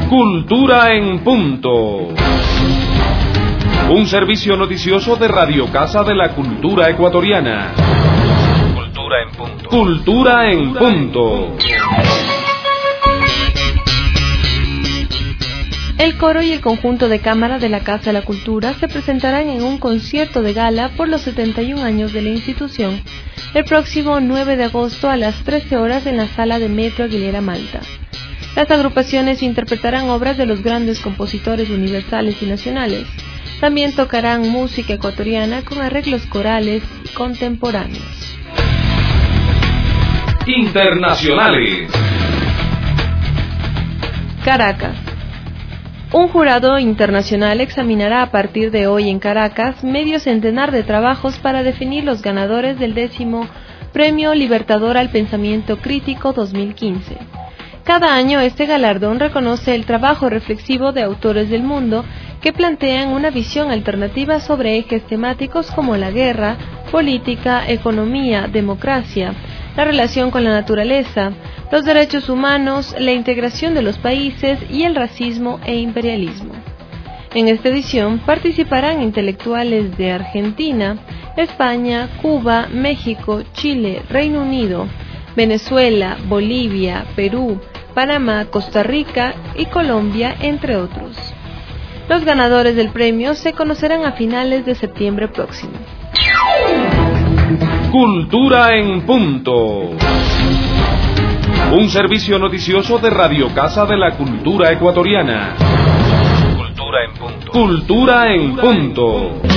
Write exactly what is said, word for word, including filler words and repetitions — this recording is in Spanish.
Cultura en Punto. Un servicio noticioso de Radio Casa de la Cultura Ecuatoriana. Cultura en Punto. Cultura en Punto. El coro y el conjunto de cámara de la Casa de la Cultura se presentarán en un concierto de gala por los setenta y un años de la institución el próximo nueve de agosto a las trece horas en la sala de Metro Aguilera Malta. Las agrupaciones interpretarán obras de los grandes compositores universales y nacionales. También tocarán música ecuatoriana con arreglos corales y contemporáneos. Internacionales. Caracas. Un jurado internacional examinará a partir de hoy en Caracas medio centenar de trabajos para definir los ganadores del décimo Premio Libertador al Pensamiento Crítico dos mil quince. Cada año este galardón reconoce el trabajo reflexivo de autores del mundo que plantean una visión alternativa sobre ejes temáticos como la guerra, política, economía, democracia, la relación con la naturaleza, los derechos humanos, la integración de los países y el racismo e imperialismo. En esta edición participarán intelectuales de Argentina, España, Cuba, México, Chile, Reino Unido, Venezuela, Bolivia, Perú, Panamá, Costa Rica y Colombia, entre otros. Los ganadores del premio se conocerán a finales de septiembre próximo. Cultura en Punto. Un servicio noticioso de Radio Casa de la Cultura Ecuatoriana. Cultura en Punto. Cultura en Punto.